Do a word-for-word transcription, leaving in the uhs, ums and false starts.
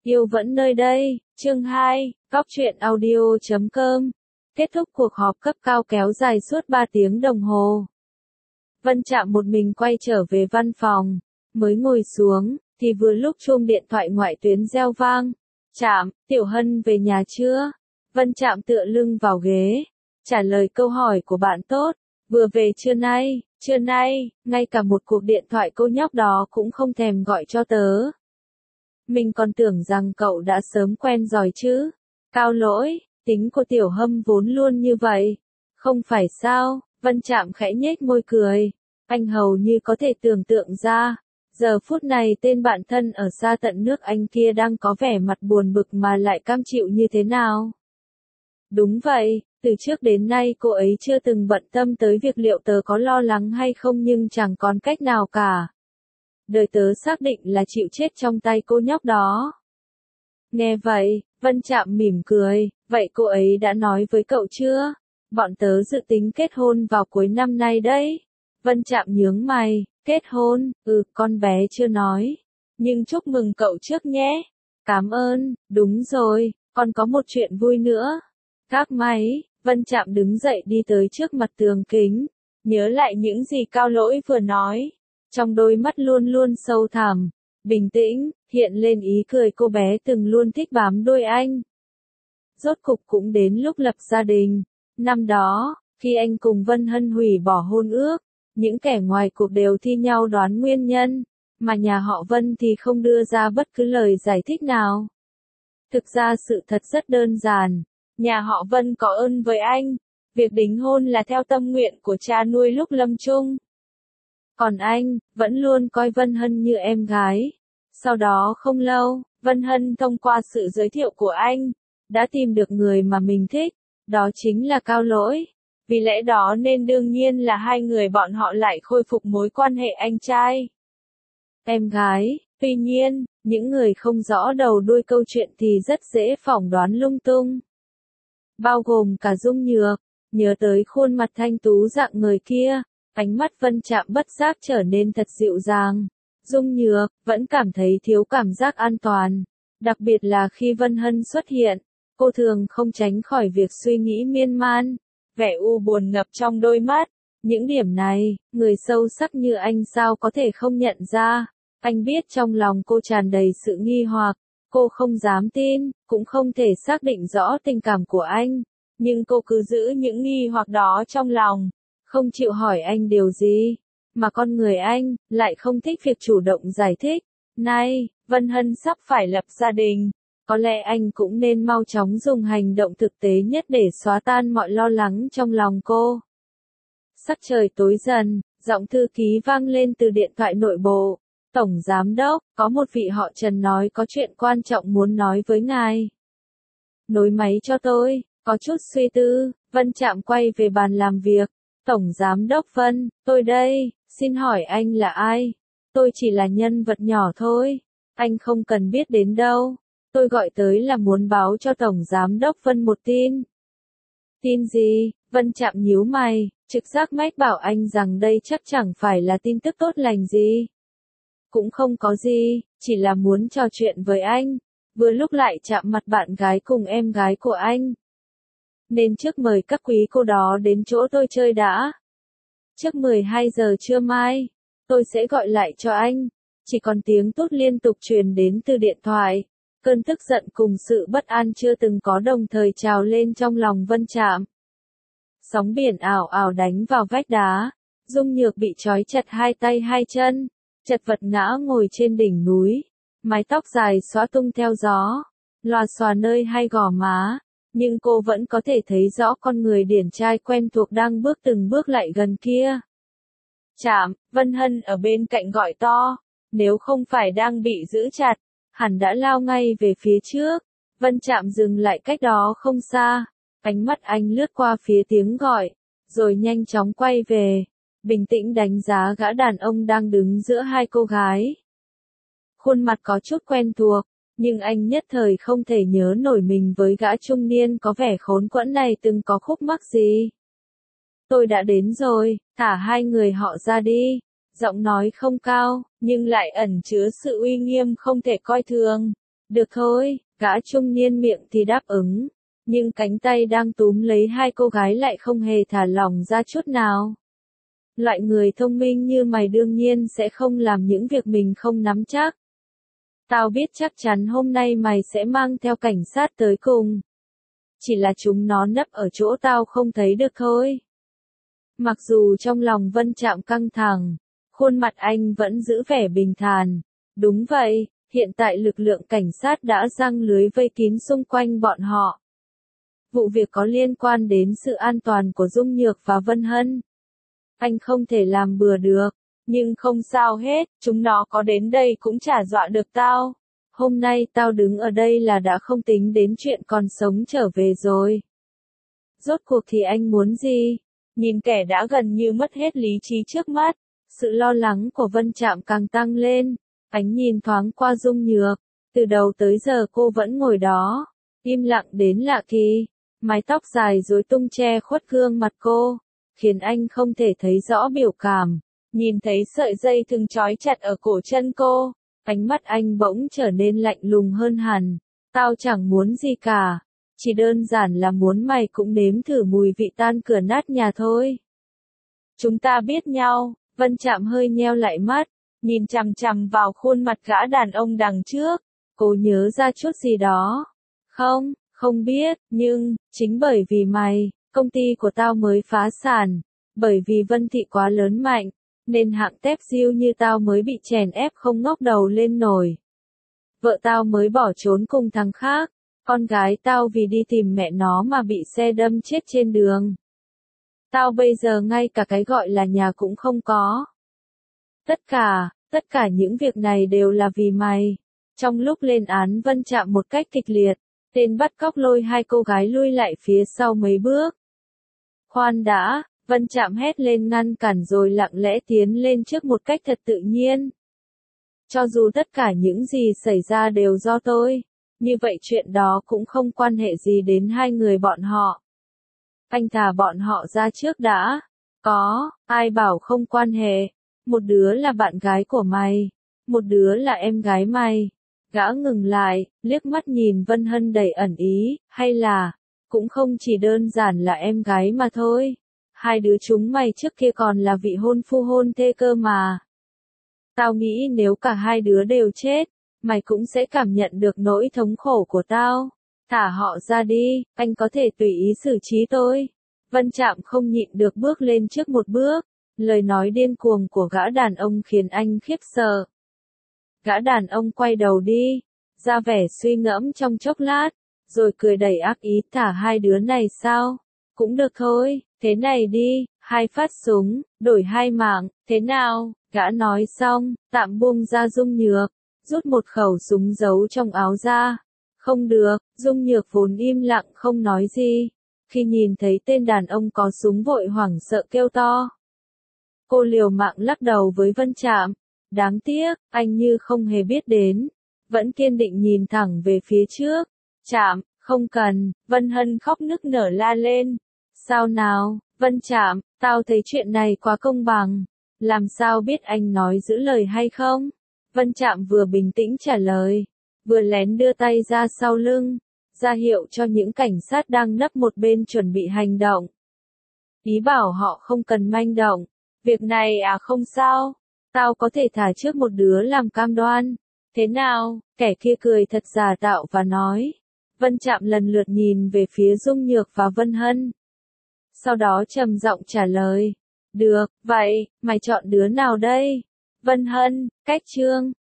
Yêu vẫn nơi đây, chương hai, góc truyện audio chấm com. Kết thúc cuộc họp cấp cao kéo dài suốt ba tiếng đồng hồ. Vân Trạm một mình quay trở về văn phòng, mới ngồi xuống, thì vừa lúc chuông điện thoại ngoại tuyến reo vang. Trạm, Tiểu Hân về nhà chưa? Vân Trạm tựa lưng vào ghế, trả lời câu hỏi của bạn tốt. Vừa về trưa nay, trưa nay, ngay cả một cuộc điện thoại cô nhóc đó cũng không thèm gọi cho tớ. Mình còn tưởng rằng cậu đã sớm quen rồi chứ. Cao lỗi, tính của Tiểu Hâm vốn luôn như vậy. Không phải sao? Vân Trạm khẽ nhếch môi cười. Anh hầu như có thể tưởng tượng ra. Giờ phút này tên bạn thân ở xa tận nước Anh kia đang có vẻ mặt buồn bực mà lại cam chịu như thế nào. Đúng vậy, từ trước đến nay cô ấy chưa từng bận tâm tới việc liệu tớ có lo lắng hay không, nhưng chẳng còn cách nào cả. Đời tớ xác định là chịu chết trong tay cô nhóc đó. Nghe vậy, Vân Trạm mỉm cười, vậy cô ấy đã nói với cậu chưa? Bọn tớ dự tính kết hôn vào cuối năm nay đấy. Vân Trạm nhướng mày, kết hôn, ừ, con bé chưa nói. Nhưng chúc mừng cậu trước nhé. Cảm ơn, đúng rồi, còn có một chuyện vui nữa. Gác máy, Vân Trạm đứng dậy đi tới trước mặt tường kính, nhớ lại những gì Cao Lỗi vừa nói. Trong đôi mắt luôn luôn sâu thẳm, bình tĩnh, hiện lên ý cười cô bé từng luôn thích bám đuôi anh. Rốt cục cũng đến lúc lập gia đình. Năm đó, khi anh cùng Vân Hân hủy bỏ hôn ước, những kẻ ngoài cuộc đều thi nhau đoán nguyên nhân, mà nhà họ Vân thì không đưa ra bất cứ lời giải thích nào. Thực ra sự thật rất đơn giản, nhà họ Vân có ơn với anh, việc đính hôn là theo tâm nguyện của cha nuôi lúc lâm chung. Còn anh, vẫn luôn coi Vân Hân như em gái. Sau đó không lâu, Vân Hân thông qua sự giới thiệu của anh, đã tìm được người mà mình thích, đó chính là Cao Lỗi. Vì lẽ đó nên đương nhiên là hai người bọn họ lại khôi phục mối quan hệ anh trai em gái. Tuy nhiên, những người không rõ đầu đuôi câu chuyện thì rất dễ phỏng đoán lung tung. Bao gồm cả Dung Nhược, nhớ tới khuôn mặt thanh tú dạng người kia. Ánh mắt Vân Trạm bất giác trở nên thật dịu dàng. Dung Nhược vẫn cảm thấy thiếu cảm giác an toàn. Đặc biệt là khi Vân Hân xuất hiện, cô thường không tránh khỏi việc suy nghĩ miên man. Vẻ u buồn ngập trong đôi mắt. Những điểm này, người sâu sắc như anh sao có thể không nhận ra. Anh biết trong lòng cô tràn đầy sự nghi hoặc. Cô không dám tin, cũng không thể xác định rõ tình cảm của anh. Nhưng cô cứ giữ những nghi hoặc đó trong lòng. Không chịu hỏi anh điều gì, mà con người anh, lại không thích việc chủ động giải thích. Này, Vân Hân sắp phải lập gia đình, có lẽ anh cũng nên mau chóng dùng hành động thực tế nhất để xóa tan mọi lo lắng trong lòng cô. Sắc trời tối dần, giọng thư ký vang lên từ điện thoại nội bộ. Tổng Giám đốc, có một vị họ Trần nói có chuyện quan trọng muốn nói với ngài. Nối máy cho tôi, có chút suy tư, Vân Trạm quay về bàn làm việc. Tổng Giám đốc Vân, tôi đây, xin hỏi anh là ai? Tôi chỉ là nhân vật nhỏ thôi, anh không cần biết đến đâu. Tôi gọi tới là muốn báo cho Tổng Giám đốc Vân một tin. Tin gì? Vân Trạm nhíu mày, trực giác mách bảo anh rằng đây chắc chẳng phải là tin tức tốt lành gì. Cũng không có gì, chỉ là muốn trò chuyện với anh, vừa lúc lại chạm mặt bạn gái cùng em gái của anh. Nên trước mời các quý cô đó đến chỗ tôi chơi đã. Trước mười hai giờ trưa mai, tôi sẽ gọi lại cho anh. Chỉ còn tiếng tút liên tục truyền đến từ điện thoại. Cơn tức giận cùng sự bất an chưa từng có đồng thời trào lên trong lòng Vân Trạm. Sóng biển ảo ảo đánh vào vách đá. Dung Nhược bị trói chặt hai tay hai chân, chật vật ngã ngồi trên đỉnh núi. Mái tóc dài xõa tung theo gió, lòa xòa nơi hai gò má. Nhưng cô vẫn có thể thấy rõ con người điển trai quen thuộc đang bước từng bước lại gần kia. Trạm, Vân Hân ở bên cạnh gọi to. Nếu không phải đang bị giữ chặt, hẳn đã lao ngay về phía trước. Vân Trạm dừng lại cách đó không xa. Ánh mắt anh lướt qua phía tiếng gọi, rồi nhanh chóng quay về. Bình tĩnh đánh giá gã đàn ông đang đứng giữa hai cô gái. Khuôn mặt có chút quen thuộc. Nhưng anh nhất thời không thể nhớ nổi mình với gã trung niên có vẻ khốn quẫn này từng có khúc mắc gì. Tôi đã đến rồi, thả hai người họ ra đi. Giọng nói không cao, nhưng lại ẩn chứa sự uy nghiêm không thể coi thường. Được thôi, gã trung niên miệng thì đáp ứng, nhưng cánh tay đang túm lấy hai cô gái lại không hề thả lỏng ra chút nào. Loại người thông minh như mày đương nhiên sẽ không làm những việc mình không nắm chắc. Tao biết chắc chắn hôm nay mày sẽ mang theo cảnh sát tới cùng. Chỉ là chúng nó nấp ở chỗ tao không thấy được thôi. Mặc dù trong lòng Vân Trạm căng thẳng, khuôn mặt anh vẫn giữ vẻ bình thản. Đúng vậy, hiện tại lực lượng cảnh sát đã giăng lưới vây kín xung quanh bọn họ. Vụ việc có liên quan đến sự an toàn của Dung Nhược và Vân Hân. Anh không thể làm bừa được, nhưng không sao hết, chúng nó có đến đây cũng chả dọa được tao. Hôm nay tao đứng ở đây là đã không tính đến chuyện còn sống trở về rồi. Rốt cuộc thì anh muốn gì? Nhìn kẻ đã gần như mất hết lý trí trước mắt, sự lo lắng của Vân Trạm càng tăng lên. Ánh nhìn thoáng qua Dung Nhược, từ đầu tới giờ cô vẫn ngồi đó, im lặng đến lạ kỳ, mái tóc dài rối tung che khuất gương mặt cô, khiến anh không thể thấy rõ biểu cảm. Nhìn thấy sợi dây thừng trói chặt ở cổ chân cô, ánh mắt anh bỗng trở nên lạnh lùng hơn hẳn. Tao chẳng muốn gì cả, chỉ đơn giản là muốn mày cũng nếm thử mùi vị tan cửa nát nhà thôi. Chúng ta biết nhau. Vân Trạm hơi nheo lại mắt, nhìn chằm chằm vào khuôn mặt gã đàn ông đằng trước. Cô nhớ ra chút gì đó. Không, không biết, nhưng, chính bởi vì mày, công ty của tao mới phá sản. Bởi vì Vân Thị quá lớn mạnh, nên hạng tép diêu như tao mới bị chèn ép không ngóc đầu lên nổi. Vợ tao mới bỏ trốn cùng thằng khác, con gái tao vì đi tìm mẹ nó mà bị xe đâm chết trên đường. Tao bây giờ ngay cả cái gọi là nhà cũng không có. Tất cả, tất cả những việc này đều là vì mày. Trong lúc lên án Vân Trạm một cách kịch liệt, tên bắt cóc lôi hai cô gái lui lại phía sau mấy bước. Khoan đã, Vân Trạm hét lên ngăn cản rồi lặng lẽ tiến lên trước một cách thật tự nhiên. Cho dù tất cả những gì xảy ra đều do tôi, như vậy chuyện đó cũng không quan hệ gì đến hai người bọn họ. Anh thả bọn họ ra trước đã. Có, ai bảo không quan hệ. Một đứa là bạn gái của mày, một đứa là em gái mày. Gã ngừng lại, liếc mắt nhìn Vân Hân đầy ẩn ý, hay là, cũng không chỉ đơn giản là em gái mà thôi. Hai đứa chúng mày trước kia còn là vị hôn phu hôn thê cơ mà. Tao nghĩ nếu cả hai đứa đều chết, mày cũng sẽ cảm nhận được nỗi thống khổ của tao. Thả họ ra đi, anh có thể tùy ý xử trí tôi. Vân Trạm không nhịn được bước lên trước một bước. Lời nói điên cuồng của gã đàn ông khiến anh khiếp sợ. Gã đàn ông quay đầu đi, ra vẻ suy ngẫm trong chốc lát, rồi cười đầy ác ý. Thả hai đứa này sao? Cũng được thôi, thế này đi, hai phát súng, đổi hai mạng, thế nào? Gã nói xong, tạm buông ra Dung Nhược, rút một khẩu súng giấu trong áo ra. Không được, Dung Nhược vốn im lặng không nói gì. Khi nhìn thấy tên đàn ông có súng vội hoảng sợ kêu to. Cô liều mạng lắc đầu với Vân Trạm. Đáng tiếc, anh như không hề biết đến. Vẫn kiên định nhìn thẳng về phía trước. Trạm, không cần, Vân Hân khóc nức nở la lên. Sao nào, Vân Trạm, tao thấy chuyện này quá công bằng. Làm sao biết anh nói giữ lời hay không? Vân Trạm vừa bình tĩnh trả lời, vừa lén đưa tay ra sau lưng, ra hiệu cho những cảnh sát đang nấp một bên chuẩn bị hành động. Ý bảo họ không cần manh động. Việc này à không sao, tao có thể thả trước một đứa làm cam đoan. Thế nào? Kẻ kia cười thật giả tạo và nói. Vân Trạm lần lượt nhìn về phía Dung Nhược và Vân Hân. Sau đó trầm giọng trả lời. Được, vậy, mày chọn đứa nào đây? Vân Hân, Cách Trương,